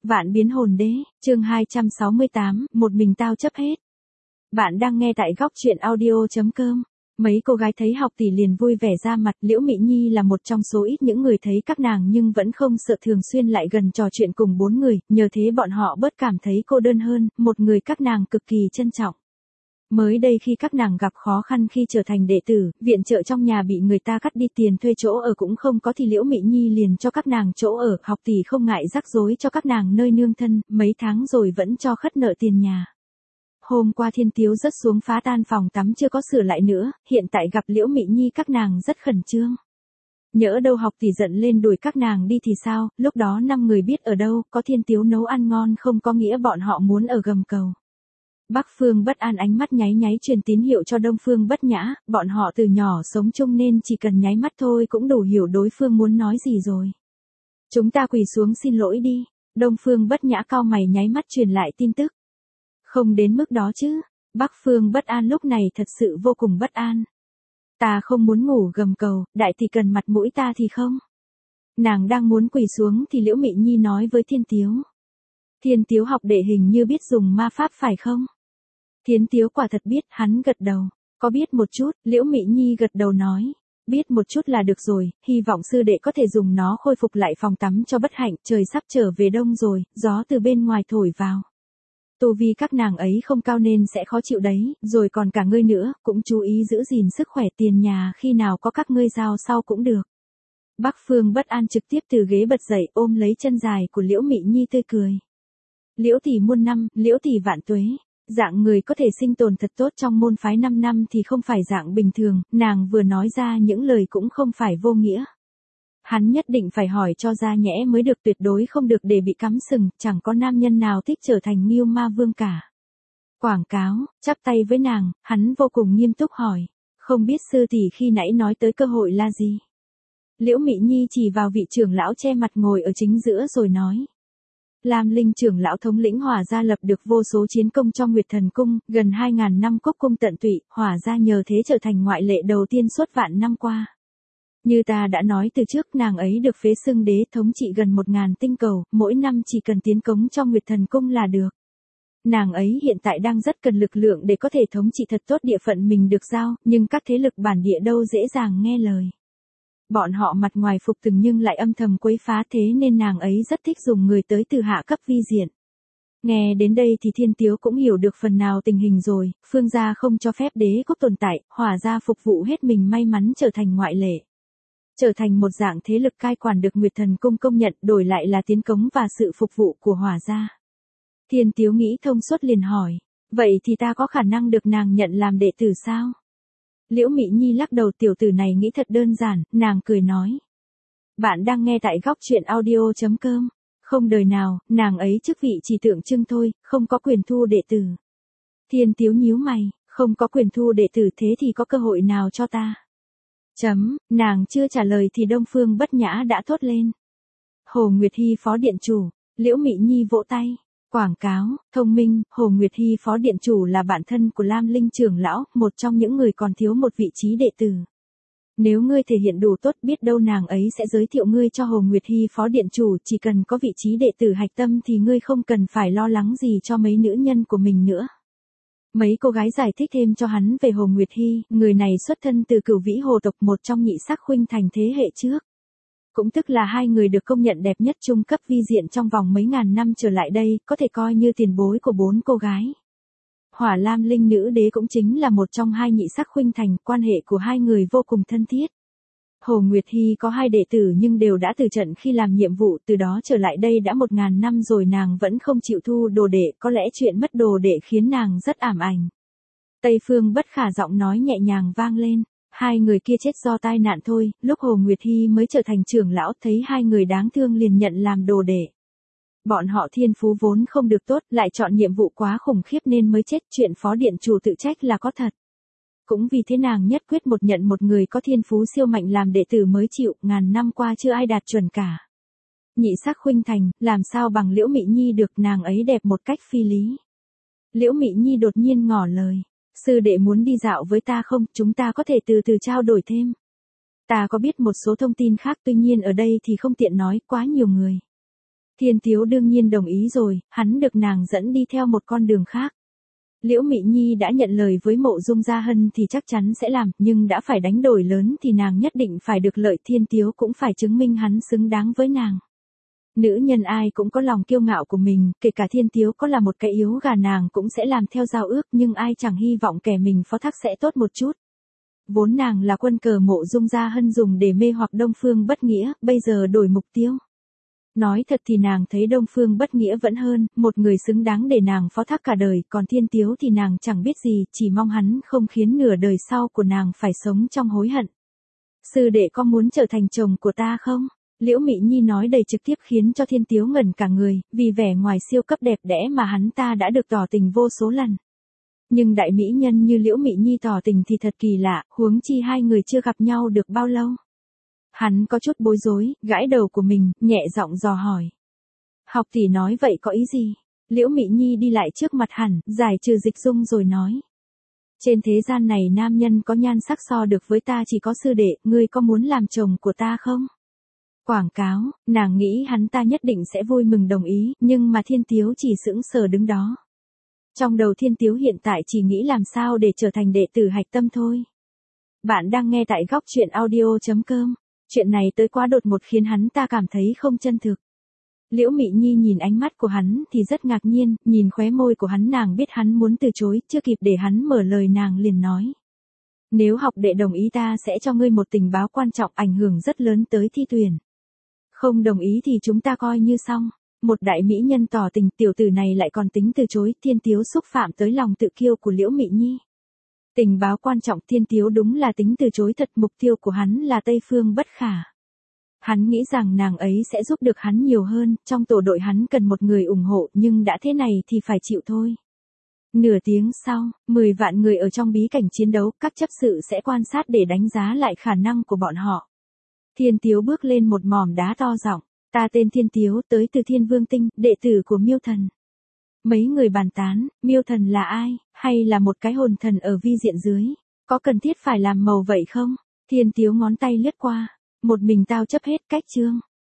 Vạn biến hồn đế, chương 268, một mình tao chấp hết. Bạn đang nghe tại góc truyện audio.com. Mấy cô gái thấy Học Tỷ liền vui vẻ ra mặt. Liễu Mị Nhi là một trong số ít những người thấy các nàng nhưng vẫn không sợ, thường xuyên lại gần trò chuyện cùng 4 người, nhờ thế bọn họ bớt cảm thấy cô đơn hơn, một người các nàng cực kỳ trân trọng. Mới đây khi các nàng gặp khó khăn khi trở thành đệ tử, viện trợ trong nhà bị người ta cắt đi, tiền thuê chỗ ở cũng không có thì Liễu Mị Nhi liền cho các nàng chỗ ở. Học Tỷ không ngại rắc rối cho các nàng nơi nương thân, mấy tháng rồi vẫn cho khất nợ tiền nhà. Hôm qua Thiên Tiếu rớt xuống phá tan phòng tắm chưa có sửa lại nữa, hiện tại gặp Liễu Mị Nhi các nàng rất khẩn trương. Nhỡ đâu Học Tỷ giận lên đuổi các nàng đi thì sao, lúc đó 5 người biết ở đâu, có Thiên Tiếu nấu ăn ngon không có nghĩa bọn họ muốn ở gầm cầu. Bắc Phương Bất An ánh mắt nháy nháy truyền tín hiệu cho Đông Phương Bất Nhã, bọn họ từ nhỏ sống chung nên chỉ cần nháy mắt thôi cũng đủ hiểu đối phương muốn nói gì rồi. Chúng ta quỳ xuống xin lỗi đi. Đông Phương Bất Nhã cau mày nháy mắt truyền lại tin tức. Không đến mức đó chứ. Bắc Phương Bất An lúc này thật sự vô cùng bất an. Ta không muốn ngủ gầm cầu, đại thì cần mặt mũi ta thì không. Nàng đang muốn quỳ xuống thì Liễu Mị Nhi nói với Thiên Tiếu. Thiên Tiếu học đệ hình như biết dùng ma pháp phải không? Thiên Tiếu quả thật biết, hắn gật đầu. Có biết một chút, Liễu Mị Nhi gật đầu nói. Biết một chút là được rồi, hy vọng sư đệ có thể dùng nó khôi phục lại phòng tắm cho Bất Hạnh, trời sắp trở về đông rồi, gió từ bên ngoài thổi vào. Tu vi các nàng ấy không cao nên sẽ khó chịu đấy, rồi còn cả ngươi nữa, cũng chú ý giữ gìn sức khỏe, tiền nhà khi nào có các ngươi giao sau cũng được. Bắc Phương Bất An trực tiếp từ ghế bật dậy ôm lấy chân dài của Liễu Mị Nhi tươi cười. Liễu tỷ muôn năm, Liễu tỷ vạn tuế. Dạng người có thể sinh tồn thật tốt trong môn phái 5 năm thì không phải dạng bình thường, nàng vừa nói ra những lời cũng không phải vô nghĩa. Hắn nhất định phải hỏi cho ra nhẽ mới được, tuyệt đối không được để bị cắm sừng, chẳng có nam nhân nào thích trở thành Ngưu Ma Vương cả. Quảng cáo, chắp tay với nàng, hắn vô cùng nghiêm túc hỏi, không biết sư tỷ khi nãy nói tới cơ hội là gì? Liễu Mị Nhi chỉ vào vị trưởng lão che mặt ngồi ở chính giữa rồi nói. Lam Linh trưởng lão thống lĩnh Hỏa gia lập được vô số chiến công trong Nguyệt Thần Cung, gần 2.000 năm quốc cung tận tụy, Hỏa gia nhờ thế trở thành ngoại lệ đầu tiên suốt vạn năm qua. Như ta đã nói từ trước, nàng ấy được phế xưng đế, thống trị gần 1.000 tinh cầu, mỗi năm chỉ cần tiến cống trong Nguyệt Thần Cung là được. Nàng ấy hiện tại đang rất cần lực lượng để có thể thống trị thật tốt địa phận mình được giao, nhưng các thế lực bản địa đâu dễ dàng nghe lời. Bọn họ mặt ngoài phục tùng nhưng lại âm thầm quấy phá, thế nên nàng ấy rất thích dùng người tới từ hạ cấp vi diện. Nghe đến đây thì Thiên Tiếu cũng hiểu được phần nào tình hình rồi, Phương gia không cho phép đế quốc tồn tại, Hỏa gia phục vụ hết mình, may mắn trở thành ngoại lệ. Trở thành một dạng thế lực cai quản được Nguyệt Thần Cung công nhận, đổi lại là tiến cống và sự phục vụ của Hỏa gia. Thiên Tiếu nghĩ thông suốt liền hỏi, vậy thì ta có khả năng được nàng nhận làm đệ tử sao? Liễu Mị Nhi lắc đầu, tiểu tử này nghĩ thật đơn giản, nàng cười nói. Bạn đang nghe tại góc truyện audio.com. Không đời nào, nàng ấy chức vị chỉ tượng trưng thôi, không có quyền thu đệ tử. Thiên Tiếu nhíu mày, không có quyền thu đệ tử thế thì có cơ hội nào cho ta? Nàng chưa trả lời thì Đông Phương Bất Nhã đã thốt lên. Hồ Nguyệt Hy phó điện chủ. Liễu Mị Nhi vỗ tay. Quảng cáo, thông minh, Hồ Nguyệt Hy phó điện chủ là bạn thân của Lam Linh trưởng lão, một trong những người còn thiếu một vị trí đệ tử. Nếu ngươi thể hiện đủ tốt, biết đâu nàng ấy sẽ giới thiệu ngươi cho Hồ Nguyệt Hy phó điện chủ, chỉ cần có vị trí đệ tử hạch tâm thì ngươi không cần phải lo lắng gì cho mấy nữ nhân của mình nữa. Mấy cô gái giải thích thêm cho hắn về Hồ Nguyệt Hy, người này xuất thân từ Cửu Vĩ Hồ tộc, một trong nhị sắc khuynh thành thế hệ trước. Cũng tức là hai người được công nhận đẹp nhất trung cấp vi diện trong vòng mấy ngàn năm trở lại đây, có thể coi như tiền bối của 4 cô gái. Hỏa Lam Linh nữ đế cũng chính là một trong hai nhị sắc khuynh thành, quan hệ của hai người vô cùng thân thiết. Hồ Nguyệt Hy có 2 đệ tử nhưng đều đã từ trận khi làm nhiệm vụ, từ đó trở lại đây đã 1.000 năm rồi nàng vẫn không chịu thu đồ đệ, có lẽ chuyện mất đồ đệ khiến nàng rất ảm ảnh. Tây Phương Bất Khả giọng nói nhẹ nhàng vang lên. 2 người kia chết do tai nạn thôi, lúc Hồ Nguyệt Hy mới trở thành trưởng lão thấy 2 người đáng thương liền nhận làm đồ đệ. Bọn họ thiên phú vốn không được tốt, lại chọn nhiệm vụ quá khủng khiếp nên mới chết, chuyện phó điện chủ tự trách là có thật. Cũng vì thế nàng nhất quyết nhận một người có thiên phú siêu mạnh làm đệ tử mới chịu, ngàn năm qua chưa ai đạt chuẩn cả. Nhị sắc khuynh thành, làm sao bằng Liễu Mị Nhi được, nàng ấy đẹp một cách phi lý. Liễu Mị Nhi đột nhiên ngỏ lời. Sư đệ muốn đi dạo với ta không, chúng ta có thể từ từ trao đổi thêm. Ta có biết một số thông tin khác, tuy nhiên ở đây thì không tiện nói, quá nhiều người. Thiên Tiếu đương nhiên đồng ý rồi, hắn được nàng dẫn đi theo một con đường khác. Liễu Mị Nhi đã nhận lời với Mộ Dung Gia Hân thì chắc chắn sẽ làm, nhưng đã phải đánh đổi lớn thì nàng nhất định phải được lợi, Thiên Tiếu cũng phải chứng minh hắn xứng đáng với nàng. Nữ nhân ai cũng có lòng kiêu ngạo của mình, kể cả Thiên Tiếu có là một cái yếu gà nàng cũng sẽ làm theo giao ước, nhưng ai chẳng hy vọng kẻ mình phó thác sẽ tốt một chút. Vốn nàng là quân cờ Mộ Dung Gia Hân dùng để mê hoặc Đông Phương Bất Nghĩa, bây giờ đổi mục tiêu. Nói thật thì nàng thấy Đông Phương Bất Nghĩa vẫn hơn, một người xứng đáng để nàng phó thác cả đời, còn Thiên Tiếu thì nàng chẳng biết gì, chỉ mong hắn không khiến nửa đời sau của nàng phải sống trong hối hận. Sư đệ có muốn trở thành chồng của ta không? Liễu Mị Nhi nói đầy trực tiếp khiến cho Thiên Tiếu ngẩn cả người, vì vẻ ngoài siêu cấp đẹp đẽ mà hắn ta đã được tỏ tình vô số lần. Nhưng đại mỹ nhân như Liễu Mị Nhi tỏ tình thì thật kỳ lạ, huống chi hai người chưa gặp nhau được bao lâu. Hắn có chút bối rối, gãi đầu của mình, nhẹ giọng dò hỏi. Học tỷ nói vậy có ý gì? Liễu Mị Nhi đi lại trước mặt hắn, giải trừ dịch dung rồi nói. Trên thế gian này nam nhân có nhan sắc so được với ta chỉ có sư đệ, ngươi có muốn làm chồng của ta không? Quảng cáo, nàng nghĩ hắn ta nhất định sẽ vui mừng đồng ý, nhưng mà Thiên Tiếu chỉ sững sờ đứng đó. Trong đầu Thiên Tiếu hiện tại chỉ nghĩ làm sao để trở thành đệ tử hạch tâm thôi. Bạn đang nghe tại góc truyện audio.com. Chuyện này tới quá đột ngột khiến hắn ta cảm thấy không chân thực. Liễu Mị Nhi nhìn ánh mắt của hắn thì rất ngạc nhiên, nhìn khóe môi của hắn nàng biết hắn muốn từ chối, chưa kịp để hắn mở lời nàng liền nói. Nếu học đệ đồng ý ta sẽ cho ngươi một tình báo quan trọng ảnh hưởng rất lớn tới thi tuyển. Không đồng ý thì chúng ta coi như xong. Một đại mỹ nhân tỏ tình, tiểu tử này lại còn tính từ chối, Thiên Tiếu xúc phạm tới lòng tự kiêu của Liễu Mị Nhi. Tình báo quan trọng, Thiên Tiếu đúng là tính từ chối thật, mục tiêu của hắn là Tây Phương Bất Khả. Hắn nghĩ rằng nàng ấy sẽ giúp được hắn nhiều hơn, trong tổ đội hắn cần một người ủng hộ, nhưng đã thế này thì phải chịu thôi. Nửa tiếng sau, 10 vạn người ở trong bí cảnh chiến đấu, các chấp sự sẽ quan sát để đánh giá lại khả năng của bọn họ. Thiên Tiếu bước lên một mỏm đá to giọng, ta tên Thiên Tiếu, tới từ Thiên Vương Tinh, đệ tử của Miêu Thần. Mấy người bàn tán, Miêu Thần là ai, hay là một cái hồn thần ở vi diện dưới, có cần thiết phải làm màu vậy không? Thiên Tiếu ngón tay lướt qua, một mình tao chấp hết, cách chương.